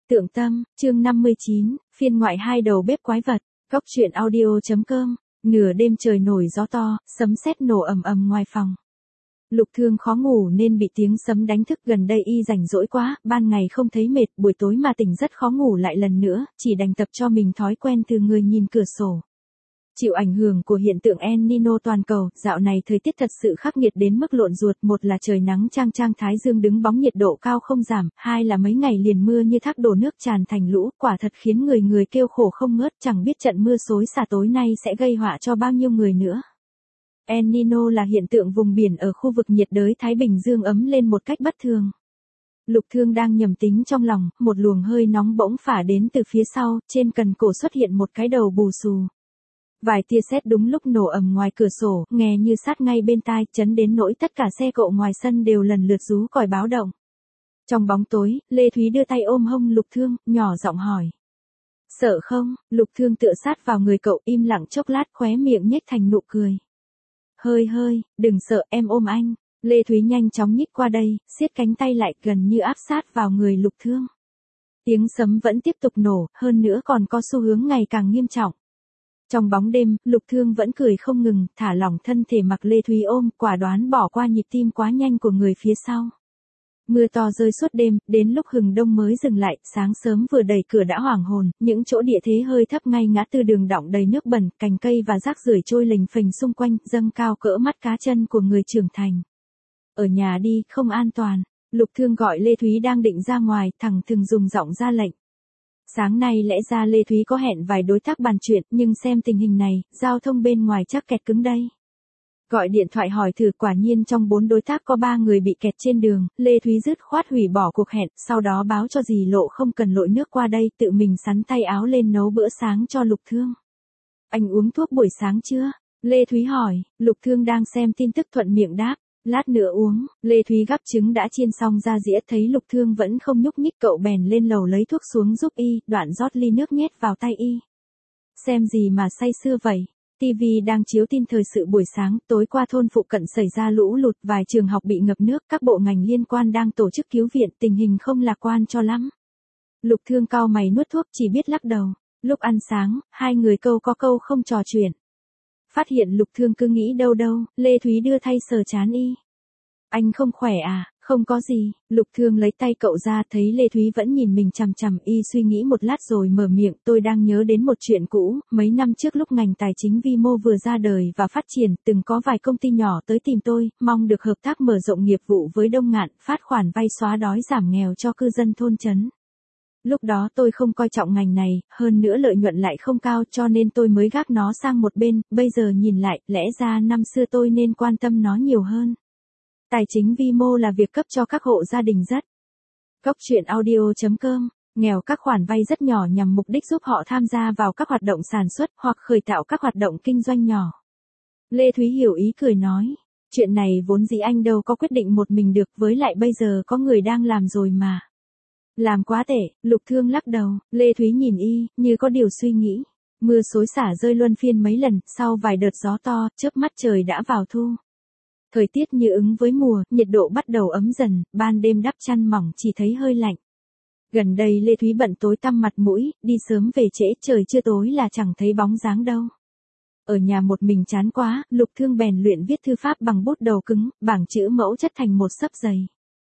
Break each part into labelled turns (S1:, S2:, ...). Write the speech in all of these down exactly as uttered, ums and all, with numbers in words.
S1: Tượng Tâm, chương năm mươi chín, phiên ngoại hai đầu bếp quái vật, góc truyện audio.com, nửa đêm trời nổi gió to, sấm sét nổ ầm ầm ngoài phòng. Lục Thương khó ngủ nên bị tiếng sấm đánh thức, gần đây y rảnh rỗi quá, ban ngày không thấy mệt, buổi tối mà tỉnh rất khó ngủ lại lần nữa, chỉ đành tập cho mình thói quen từ người nhìn cửa sổ. Chịu ảnh hưởng của hiện tượng El Nino toàn cầu, dạo này thời tiết thật sự khắc nghiệt đến mức lộn ruột, một là trời nắng chang chang thái dương đứng bóng nhiệt độ cao không giảm, hai là mấy ngày liền mưa như thác đổ nước tràn thành lũ, quả thật khiến người người kêu khổ không ngớt, chẳng biết trận mưa xối xả tối nay sẽ gây họa cho bao nhiêu người nữa. El Nino là hiện tượng vùng biển ở khu vực nhiệt đới Thái Bình Dương ấm lên một cách bất thường. Lục Thương đang nhầm tính trong lòng, một luồng hơi nóng bỗng phả đến từ phía sau, trên cần cổ xuất hiện một cái đầu bù xù. Vài tia sét đúng lúc nổ ầm ngoài cửa sổ, nghe như sát ngay bên tai, chấn đến nỗi tất cả xe cộ ngoài sân đều lần lượt rú còi báo động. Trong bóng tối, Lê Thúy đưa tay ôm hông Lục Thương, nhỏ giọng hỏi. Sợ không? Lục Thương tựa sát vào người cậu, im lặng chốc lát, khóe miệng nhếch thành nụ cười. Hơi hơi, đừng sợ, em ôm anh. Lê Thúy nhanh chóng nhích qua đây, siết cánh tay lại, gần như áp sát vào người Lục Thương. Tiếng sấm vẫn tiếp tục nổ, hơn nữa còn có xu hướng ngày càng nghiêm trọng. Trong bóng đêm, Lục Thương vẫn cười không ngừng, thả lỏng thân thể mặc Lê Thúy ôm, quả đoán bỏ qua nhịp tim quá nhanh của người phía sau. Mưa to rơi suốt đêm, đến lúc hừng đông mới dừng lại, sáng sớm vừa đẩy cửa đã hoảng hồn, những chỗ địa thế hơi thấp ngay ngã tư đường đọng đầy nước bẩn, cành cây và rác rưởi trôi lềnh phềnh xung quanh, dâng cao cỡ mắt cá chân của người trưởng thành. Ở nhà đi, không an toàn. Lục Thương gọi Lê Thúy đang định ra ngoài, thẳng thừng dùng giọng ra lệnh. Sáng nay lẽ ra Lê Thúy có hẹn vài đối tác bàn chuyện, nhưng xem tình hình này, giao thông bên ngoài chắc kẹt cứng đây. Gọi điện thoại hỏi thử, quả nhiên trong bốn đối tác có ba người bị kẹt trên đường, Lê Thúy dứt khoát hủy bỏ cuộc hẹn, sau đó báo cho dì Lộ không cần lội nước qua đây, tự mình sắn tay áo lên nấu bữa sáng cho Lục Thương. Anh uống thuốc buổi sáng chưa? Lê Thúy hỏi. Lục Thương đang xem tin tức thuận miệng đáp. Lát nữa uống. Lê Thúy gắp trứng đã chiên xong ra dĩa, thấy Lục Thương vẫn không nhúc nhích, cậu bèn lên lầu lấy thuốc xuống giúp y, đoạn rót ly nước nhét vào tay y. Xem gì mà say sưa vậy? ti vi đang chiếu tin thời sự buổi sáng, tối qua thôn phụ cận xảy ra lũ lụt, vài trường học bị ngập nước, các bộ ngành liên quan đang tổ chức cứu viện, tình hình không lạc quan cho lắm. Lục Thương cau mày nuốt thuốc, chỉ biết lắc đầu. Lúc ăn sáng, hai người câu có câu không trò chuyện. Phát hiện Lục Thương cứ nghĩ đâu đâu, Lê Thúy đưa tay sờ trán y. Anh không khỏe à? Không có gì. Lục Thương lấy tay cậu ra, thấy Lê Thúy vẫn nhìn mình chằm chằm, y suy nghĩ một lát rồi mở miệng. Tôi đang nhớ đến một chuyện cũ, mấy năm trước lúc ngành tài chính vi mô vừa ra đời và phát triển, từng có vài công ty nhỏ tới tìm tôi, mong được hợp tác mở rộng nghiệp vụ với Đông Ngạn, phát khoản vay xóa đói giảm nghèo cho cư dân thôn trấn. Lúc đó tôi không coi trọng ngành này, hơn nữa lợi nhuận lại không cao, cho nên tôi mới gác nó sang một bên, bây giờ nhìn lại, lẽ ra năm xưa tôi nên quan tâm nó nhiều hơn. Tài chính vi mô là việc cấp cho các hộ gia đình rất. Góc truyện audio.com, nghèo các khoản vay rất nhỏ nhằm mục đích giúp họ tham gia vào các hoạt động sản xuất hoặc khởi tạo các hoạt động kinh doanh nhỏ. Lê Thúy hiểu ý cười nói, chuyện này vốn dĩ anh đâu có quyết định một mình được, với lại bây giờ có người đang làm rồi mà. Làm quá tệ. Lục Thương lắc đầu. Lê Thúy nhìn y, như có điều suy nghĩ. Mưa xối xả rơi luân phiên mấy lần, sau vài đợt gió to, chớp mắt trời đã vào thu. Thời tiết như ứng với mùa, nhiệt độ bắt đầu ấm dần, ban đêm đắp chăn mỏng chỉ thấy hơi lạnh. Gần đây Lê Thúy bận tối tăm mặt mũi, đi sớm về trễ, trời chưa tối là chẳng thấy bóng dáng đâu. Ở nhà một mình chán quá, Lục Thương bèn luyện viết thư pháp bằng bút đầu cứng, bảng chữ mẫu chất thành một xấp dày.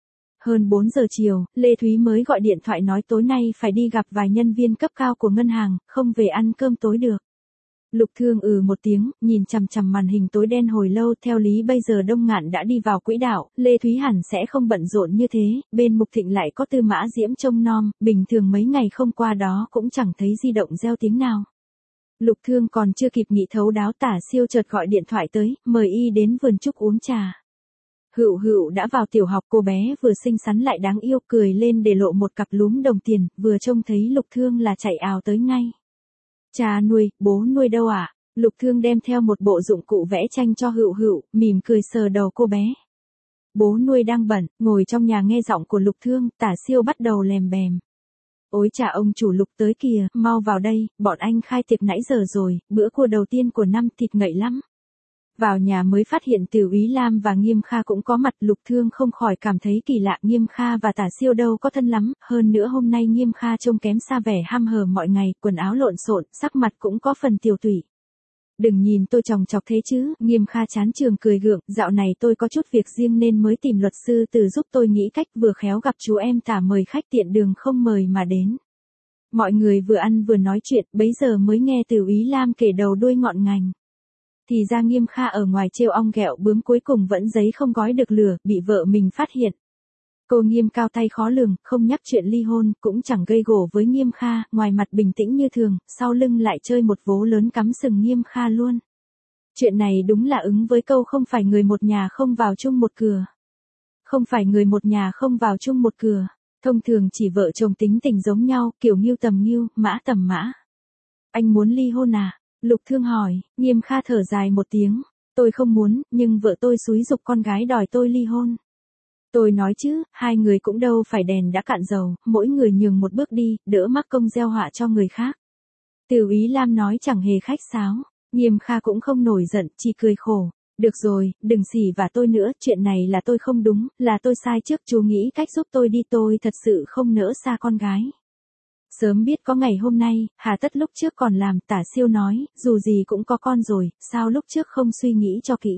S1: Hơn bốn giờ chiều, Lê Thúy mới gọi điện thoại nói tối nay phải đi gặp vài nhân viên cấp cao của ngân hàng, không về ăn cơm tối được. Lục Thương ừ một tiếng, nhìn chằm chằm màn hình tối đen hồi lâu, theo lý bây giờ Đông Ngạn đã đi vào quỹ đạo, Lê Thúy hẳn sẽ không bận rộn như thế, bên Mục Thịnh lại có Tư Mã Diễm trông nom, bình thường mấy ngày không qua đó cũng chẳng thấy di động reo tiếng nào. Lục Thương còn chưa kịp nghĩ thấu đáo, Tả Siêu chợt gọi điện thoại tới, mời y đến vườn trúc uống trà. Hựu Hựu đã vào tiểu học, cô bé vừa xinh xắn lại đáng yêu, cười lên để lộ một cặp lúm đồng tiền, vừa trông thấy Lục Thương là chạy ào tới ngay. Cha nuôi, bố nuôi đâu ạ? À? Lục Thương đem theo một bộ dụng cụ vẽ tranh cho Hựu Hựu, mỉm cười sờ đầu cô bé. Bố nuôi đang bận, ngồi trong nhà nghe giọng của Lục Thương, Tả Siêu bắt đầu lèm bèm. Ôi chà, ông chủ Lục tới kìa, mau vào đây, bọn anh khai tiệc nãy giờ rồi, bữa cua đầu tiên của năm, thịt ngậy lắm. Vào nhà mới phát hiện Từ Úy Lam và Nghiêm Kha cũng có mặt, Lục Thương không khỏi cảm thấy kỳ lạ, Nghiêm Kha và Tả Siêu đâu có thân lắm, hơn nữa hôm nay Nghiêm Kha trông kém xa vẻ ham hở mọi ngày, quần áo lộn xộn, sắc mặt cũng có phần tiều tụy. Đừng nhìn tôi chòng chọc thế chứ, Nghiêm Kha chán trường cười gượng, dạo này tôi có chút việc riêng nên mới tìm luật sư Từ giúp tôi nghĩ cách, vừa khéo gặp chú em Tả mời khách tiện đường không mời mà đến. Mọi người vừa ăn vừa nói chuyện, bấy giờ mới nghe Từ Úy Lam kể đầu đuôi ngọn ngành. Thì ra Nghiêm Kha ở ngoài trêu ong ghẹo bướm cuối cùng vẫn giấy không gói được lửa, bị vợ mình phát hiện. Cô Nghiêm cao tay khó lường, không nhắc chuyện ly hôn, cũng chẳng gây gổ với Nghiêm Kha, ngoài mặt bình tĩnh như thường, sau lưng lại chơi một vố lớn cắm sừng Nghiêm Kha luôn. Chuyện này đúng là ứng với câu không phải người một nhà không vào chung một cửa. Không phải người một nhà không vào chung một cửa. Thông thường chỉ vợ chồng tính tình giống nhau, kiểu nghiêu tầm nghiêu, mã tầm mã. Anh muốn ly hôn à? Lục Thương hỏi. Nghiêm Kha thở dài một tiếng. Tôi không muốn, nhưng vợ tôi xúi giục con gái đòi tôi ly hôn. Tôi nói chứ, hai người cũng đâu phải đèn đã cạn dầu, mỗi người nhường một bước đi, đỡ mắc công gieo họa cho người khác. Từ Úy Lam nói chẳng hề khách sáo. Nghiêm Kha cũng không nổi giận, chỉ cười khổ. Được rồi, đừng xỉ vả tôi nữa, chuyện này là tôi không đúng, là tôi sai trước, chú nghĩ cách giúp tôi đi, tôi thật sự không nỡ xa con gái. Sớm biết có ngày hôm nay, hà tất lúc trước còn làm, Tả Siêu nói, dù gì cũng có con rồi, sao lúc trước không suy nghĩ cho kỹ.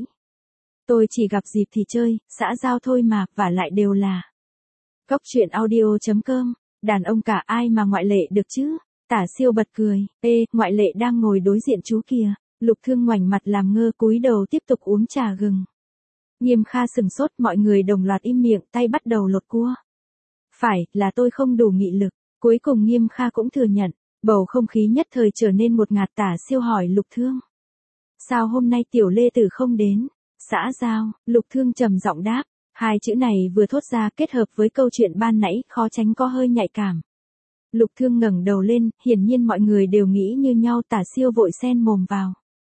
S1: Tôi chỉ gặp dịp thì chơi, xã giao thôi mà, và lại đều là. Góc truyện audio chấm com, đàn ông cả ai mà ngoại lệ được chứ? Tả Siêu bật cười, ê, ngoại lệ đang ngồi đối diện chú kìa. Lục Thương ngoảnh mặt làm ngơ cúi đầu tiếp tục uống trà gừng. Nghiêm Kha sừng sốt, mọi người đồng loạt im miệng, tay bắt đầu lột cua. Phải, là tôi không đủ nghị lực. Cuối cùng Nghiêm Kha cũng thừa nhận, bầu không khí nhất thời trở nên một ngạt. Tả Siêu hỏi Lục Thương. Sao hôm nay Tiểu Lê Tử không đến? Xã giao, Lục Thương trầm giọng đáp. Hai chữ này vừa thốt ra kết hợp với câu chuyện ban nãy, khó tránh có hơi nhạy cảm. Lục Thương ngẩng đầu lên, hiển nhiên mọi người đều nghĩ như nhau. Tả Siêu vội xen mồm vào.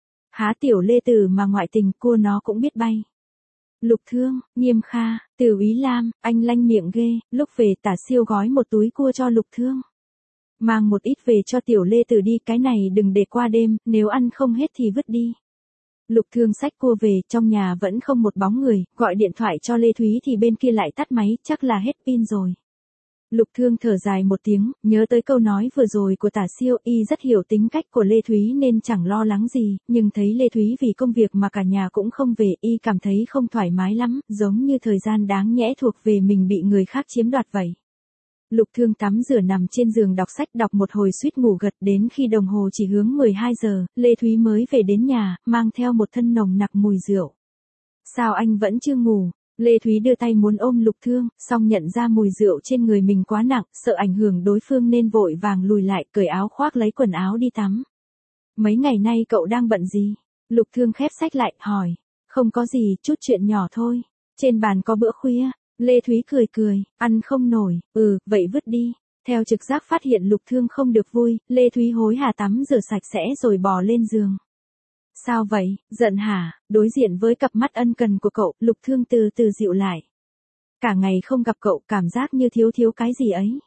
S1: Há Tiểu Lê Tử mà ngoại tình, cua nó cũng biết bay. Lục Thương, Nghiêm Kha, Từ Úy Lam, anh lanh miệng ghê. Lúc về Tả Siêu gói một túi cua cho Lục Thương. Mang một ít về cho Tiểu Lê Tử đi, cái này đừng để qua đêm, nếu ăn không hết thì vứt đi. Lục Thương xách cua về, trong nhà vẫn không một bóng người, gọi điện thoại cho Lê Thúy thì bên kia lại tắt máy, chắc là hết pin rồi. Lục Thương thở dài một tiếng, nhớ tới câu nói vừa rồi của Tả Siêu, y rất hiểu tính cách của Lê Thúy nên chẳng lo lắng gì, nhưng thấy Lê Thúy vì công việc mà cả nhà cũng không về, y cảm thấy không thoải mái lắm, giống như thời gian đáng nhẽ thuộc về mình bị người khác chiếm đoạt vậy. Lục Thương tắm rửa nằm trên giường đọc sách, đọc một hồi suýt ngủ gật, đến khi đồng hồ chỉ hướng mười hai giờ, Lê Thúy mới về đến nhà, mang theo một thân nồng nặc mùi rượu. Sao anh vẫn chưa ngủ? Lê Thúy đưa tay muốn ôm Lục Thương, song nhận ra mùi rượu trên người mình quá nặng, sợ ảnh hưởng đối phương nên vội vàng lùi lại, cởi áo khoác lấy quần áo đi tắm. Mấy ngày nay cậu đang bận gì? Lục Thương khép sách lại, hỏi. Không có gì, chút chuyện nhỏ thôi. Trên bàn có bữa khuya. Lê Thúy cười cười, ăn không nổi, ừ, vậy vứt đi. Theo trực giác phát hiện Lục Thương không được vui, Lê Thúy hối hả tắm rửa sạch sẽ rồi bò lên giường. Sao vậy, giận hả? Đối diện với cặp mắt ân cần của cậu, Lục Thương từ từ dịu lại. Cả ngày không gặp cậu, cảm giác như thiếu thiếu cái gì ấy.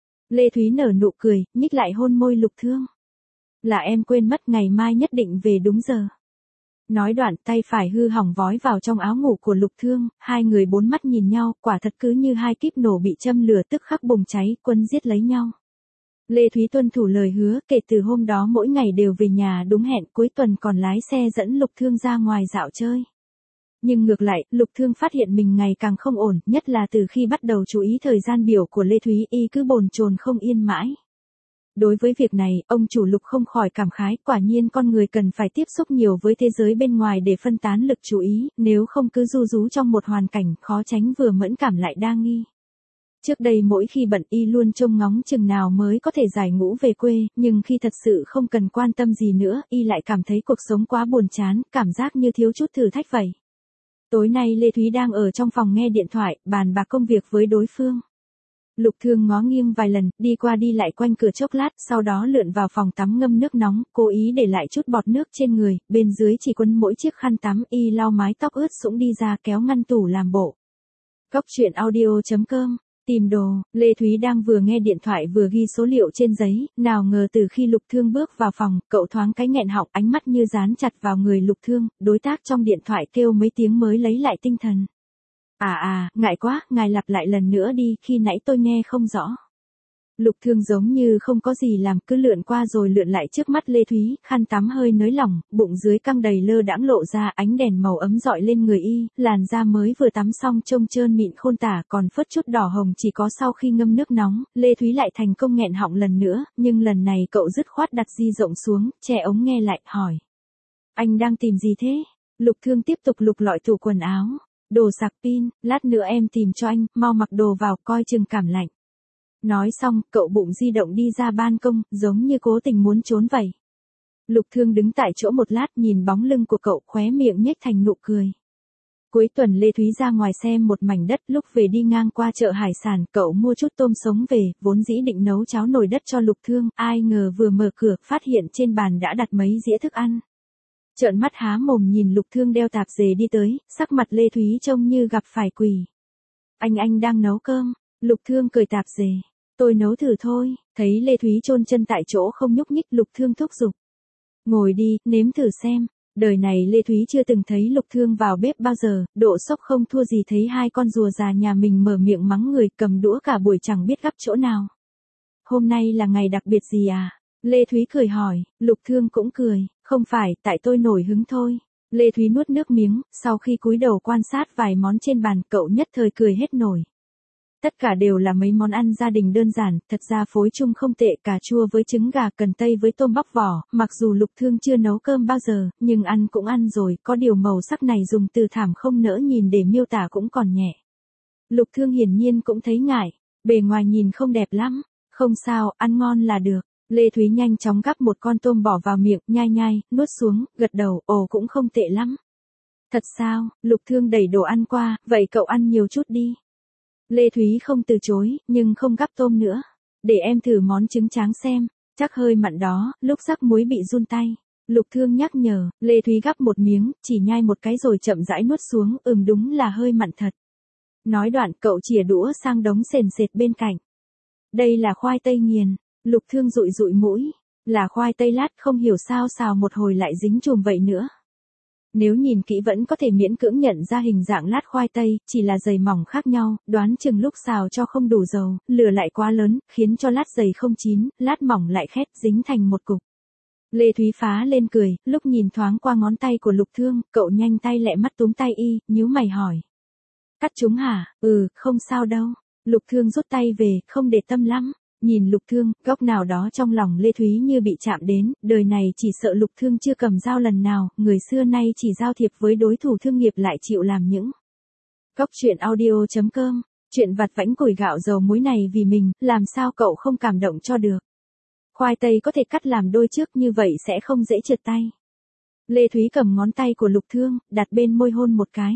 S1: Lê Thúy nở nụ cười, nhích lại hôn môi Lục Thương. Là em quên mất, ngày mai nhất định về đúng giờ. Nói đoạn, tay phải hư hỏng vói vào trong áo ngủ của Lục Thương, hai người bốn mắt nhìn nhau, quả thật cứ như hai kíp nổ bị châm lửa tức khắc bùng cháy, quấn giết lấy nhau. Lê Thúy tuân thủ lời hứa, kể từ hôm đó mỗi ngày đều về nhà đúng hẹn, cuối tuần còn lái xe dẫn Lục Thương ra ngoài dạo chơi. Nhưng ngược lại, Lục Thương phát hiện mình ngày càng không ổn, nhất là từ khi bắt đầu chú ý thời gian biểu của Lê Thúy, y cứ bồn chồn không yên mãi. Đối với việc này, ông chủ Lục không khỏi cảm khái, quả nhiên con người cần phải tiếp xúc nhiều với thế giới bên ngoài để phân tán lực chú ý, nếu không cứ ru rú trong một hoàn cảnh, khó tránh vừa mẫn cảm lại đa nghi. Trước đây mỗi khi bận y luôn trông ngóng chừng nào mới có thể giải ngũ về quê, nhưng khi thật sự không cần quan tâm gì nữa, y lại cảm thấy cuộc sống quá buồn chán, cảm giác như thiếu chút thử thách vậy. Tối nay Lê Thúy đang ở trong phòng nghe điện thoại, bàn bạc công việc với đối phương. Lục Thương ngó nghiêng vài lần, đi qua đi lại quanh cửa chốc lát, sau đó lượn vào phòng tắm ngâm nước nóng, cố ý để lại chút bọt nước trên người, bên dưới chỉ quấn mỗi chiếc khăn tắm, y lau mái tóc ướt sũng đi ra kéo ngăn tủ làm bộ. Góc truyện audio chấm com Tìm đồ, Lê Thúy đang vừa nghe điện thoại vừa ghi số liệu trên giấy, nào ngờ từ khi Lục Thương bước vào phòng, cậu thoáng cái nghẹn họng, ánh mắt như dán chặt vào người Lục Thương, đối tác trong điện thoại kêu mấy tiếng mới lấy lại tinh thần. À à, ngại quá, ngài lặp lại lần nữa đi, khi nãy tôi nghe không rõ. Lục Thương giống như không có gì làm, cứ lượn qua rồi lượn lại trước mắt Lê Thúy, khăn tắm hơi nới lỏng, bụng dưới căng đầy lơ đãng lộ ra, ánh đèn màu ấm dọi lên người y, làn da mới vừa tắm xong trông trơn mịn khôn tả, còn phớt chút đỏ hồng chỉ có sau khi ngâm nước nóng. Lê Thúy lại thành công nghẹn họng lần nữa, nhưng lần này cậu dứt khoát đặt di rộng xuống, che ống nghe lại, hỏi. Anh đang tìm gì thế? Lục Thương tiếp tục lục lọi tủ quần áo. Đồ sạc pin, lát nữa em tìm cho anh, mau mặc đồ vào, coi chừng cảm lạnh. Nói xong, cậu bụng di động đi ra ban công, giống như cố tình muốn trốn vậy. Lục Thương đứng tại chỗ một lát, nhìn bóng lưng của cậu, khóe miệng nhếch thành nụ cười. Cuối tuần Lê Thúy ra ngoài xem một mảnh đất, lúc về đi ngang qua chợ hải sản, cậu mua chút tôm sống về, vốn dĩ định nấu cháo nồi đất cho Lục Thương, ai ngờ vừa mở cửa, phát hiện trên bàn đã đặt mấy dĩa thức ăn. Trợn mắt há mồm nhìn Lục Thương đeo tạp dề đi tới, sắc mặt Lê Thúy trông như gặp phải quỷ. Anh anh đang nấu cơm. Lục Thương cười tạp dề. Tôi nấu thử thôi. Thấy Lê Thúy chôn chân tại chỗ không nhúc nhích, Lục Thương thúc giục. Ngồi đi, nếm thử xem. Đời này Lê Thúy chưa từng thấy Lục Thương vào bếp bao giờ, độ sốc không thua gì thấy hai con rùa già nhà mình mở miệng mắng người, cầm đũa cả buổi chẳng biết gắp chỗ nào. Hôm nay là ngày đặc biệt gì à? Lê Thúy cười hỏi. Lục Thương cũng cười. Không phải, tại tôi nổi hứng thôi. Lê Thúy nuốt nước miếng, sau khi cúi đầu quan sát vài món trên bàn, cậu nhất thời cười hết nổi. Tất cả đều là mấy món ăn gia đình đơn giản, thật ra phối chung không tệ, cà chua với trứng gà, cần tây với tôm bóc vỏ, mặc dù Lục Thương chưa nấu cơm bao giờ, nhưng ăn cũng ăn rồi, có điều màu sắc này dùng từ thảm không nỡ nhìn để miêu tả cũng còn nhẹ. Lục Thương hiển nhiên cũng thấy ngại, bề ngoài nhìn không đẹp lắm, không sao, ăn ngon là được. Lê Thúy nhanh chóng gắp một con tôm bỏ vào miệng, nhai nhai, nuốt xuống, gật đầu, ồ cũng không tệ lắm. Thật sao? Lục Thương đẩy đồ ăn qua, vậy cậu ăn nhiều chút đi. Lê Thúy không từ chối, nhưng không gắp tôm nữa. Để em thử món trứng tráng xem, chắc hơi mặn đó, lúc rắc muối bị run tay. Lục Thương nhắc nhở, Lê Thúy gắp một miếng, chỉ nhai một cái rồi chậm rãi nuốt xuống, ừm đúng là hơi mặn thật. Nói đoạn cậu chìa đũa sang đống sền sệt bên cạnh. Đây là khoai tây nghiền. Lục Thương dụi dụi mũi, là khoai tây lát, không hiểu sao xào một hồi lại dính chùm vậy nữa. Nếu nhìn kỹ vẫn có thể miễn cưỡng nhận ra hình dạng lát khoai tây, chỉ là dày mỏng khác nhau, đoán chừng lúc xào cho không đủ dầu, lửa lại quá lớn, khiến cho lát dày không chín, lát mỏng lại khét, dính thành một cục. Lê Thúy phá lên cười, lúc nhìn thoáng qua ngón tay của Lục Thương, cậu nhanh tay lẹ mắt túm tay y, nhíu mày hỏi. Cắt chúng hả? Ừ, không sao đâu. Lục Thương rút tay về, không để tâm lắm. Nhìn Lục Thương, góc nào đó trong lòng Lê Thúy như bị chạm đến, đời này chỉ sợ Lục Thương chưa cầm dao lần nào, người xưa nay chỉ giao thiệp với đối thủ thương nghiệp lại chịu làm những. Góc truyện audio chấm com, chuyện vặt vãnh củi gạo dầu muối này vì mình, làm sao cậu không cảm động cho được. Khoai tây có thể cắt làm đôi trước như vậy sẽ không dễ trượt tay. Lê Thúy cầm ngón tay của Lục Thương, đặt bên môi hôn một cái.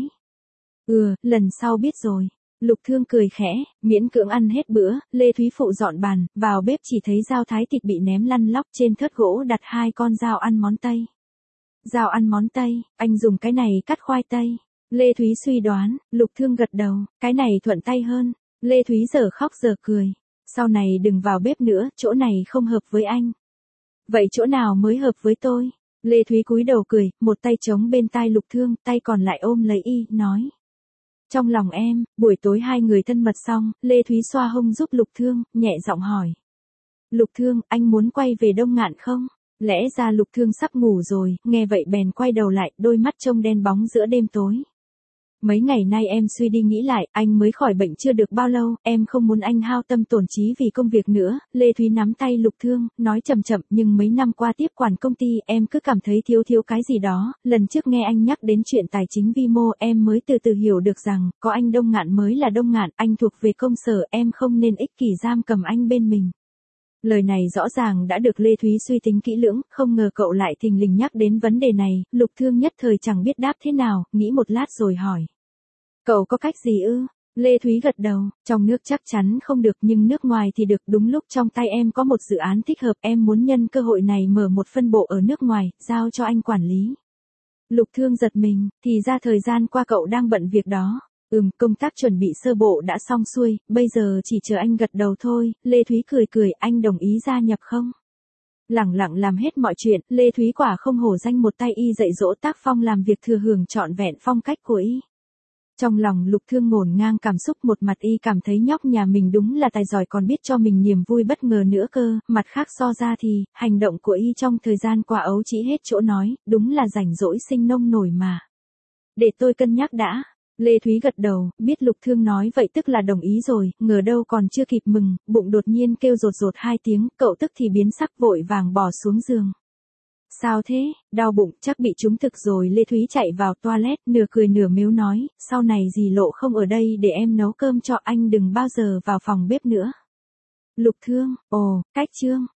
S1: Ừ, lần sau biết rồi. Lục Thương cười khẽ, miễn cưỡng ăn hết bữa, Lê Thúy phụ dọn bàn, vào bếp chỉ thấy dao thái thịt bị ném lăn lóc, trên thớt gỗ đặt hai con dao ăn món Tây. Dao ăn món Tây, anh dùng cái này cắt khoai tây. Lê Thúy suy đoán, Lục Thương gật đầu, cái này thuận tay hơn. Lê Thúy giờ khóc giờ cười. Sau này đừng vào bếp nữa, chỗ này không hợp với anh. Vậy chỗ nào mới hợp với tôi? Lê Thúy cúi đầu cười, một tay chống bên tai Lục Thương, tay còn lại ôm lấy y, nói. Trong lòng em, buổi tối hai người thân mật xong, Lê Thúy xoa hông giúp Lục Thương, nhẹ giọng hỏi. Lục Thương, anh muốn quay về Đông Ngạn không? Lẽ ra Lục Thương sắp ngủ rồi, nghe vậy bèn quay đầu lại, đôi mắt trông đen bóng giữa đêm tối. Mấy ngày nay em suy đi nghĩ lại, anh mới khỏi bệnh chưa được bao lâu, em không muốn anh hao tâm tổn trí vì công việc nữa. Lê Thúy nắm tay Lục Thương, nói chậm chậm, nhưng mấy năm qua tiếp quản công ty, em cứ cảm thấy thiếu thiếu cái gì đó. Lần trước nghe anh nhắc đến chuyện tài chính vi mô, em mới từ từ hiểu được rằng, có anh Đông Ngạn mới là Đông Ngạn, anh thuộc về công sở, em không nên ích kỷ giam cầm anh bên mình. Lời này rõ ràng đã được Lê Thúy suy tính kỹ lưỡng, không ngờ cậu lại thình lình nhắc đến vấn đề này, Lục Thương nhất thời chẳng biết đáp thế nào, nghĩ một lát rồi hỏi. Cậu có cách gì ư? Lê Thúy gật đầu, trong nước chắc chắn không được nhưng nước ngoài thì được, đúng lúc trong tay em có một dự án thích hợp, em muốn nhân cơ hội này mở một phân bộ ở nước ngoài, giao cho anh quản lý. Lục Thương giật mình, thì ra thời gian qua cậu đang bận việc đó. Ừm, công tác chuẩn bị sơ bộ đã xong xuôi, bây giờ chỉ chờ anh gật đầu thôi. Lê Thúy cười cười, anh đồng ý gia nhập không? Lẳng lặng làm hết mọi chuyện, Lê Thúy quả không hổ danh một tay y dạy dỗ tác phong làm việc thừa hưởng trọn vẹn phong cách của y. Trong lòng Lục Thương ngổn ngang cảm xúc, một mặt y cảm thấy nhóc nhà mình đúng là tài giỏi còn biết cho mình niềm vui bất ngờ nữa cơ, mặt khác so ra thì, hành động của y trong thời gian qua ấu trĩ hết chỗ nói, đúng là rảnh rỗi sinh nông nổi mà. Để tôi cân nhắc đã. Lê Thúy gật đầu, biết Lục Thương nói vậy tức là đồng ý rồi, ngờ đâu còn chưa kịp mừng, bụng đột nhiên kêu rột rột hai tiếng, cậu tức thì biến sắc vội vàng bỏ xuống giường. Sao thế, đau bụng, chắc bị trúng thực rồi. Lê Thúy chạy vào toilet, nửa cười nửa mếu nói, sau này dì Lộ không ở đây để em nấu cơm cho anh, đừng bao giờ vào phòng bếp nữa. Lục Thương, ồ, cách trương,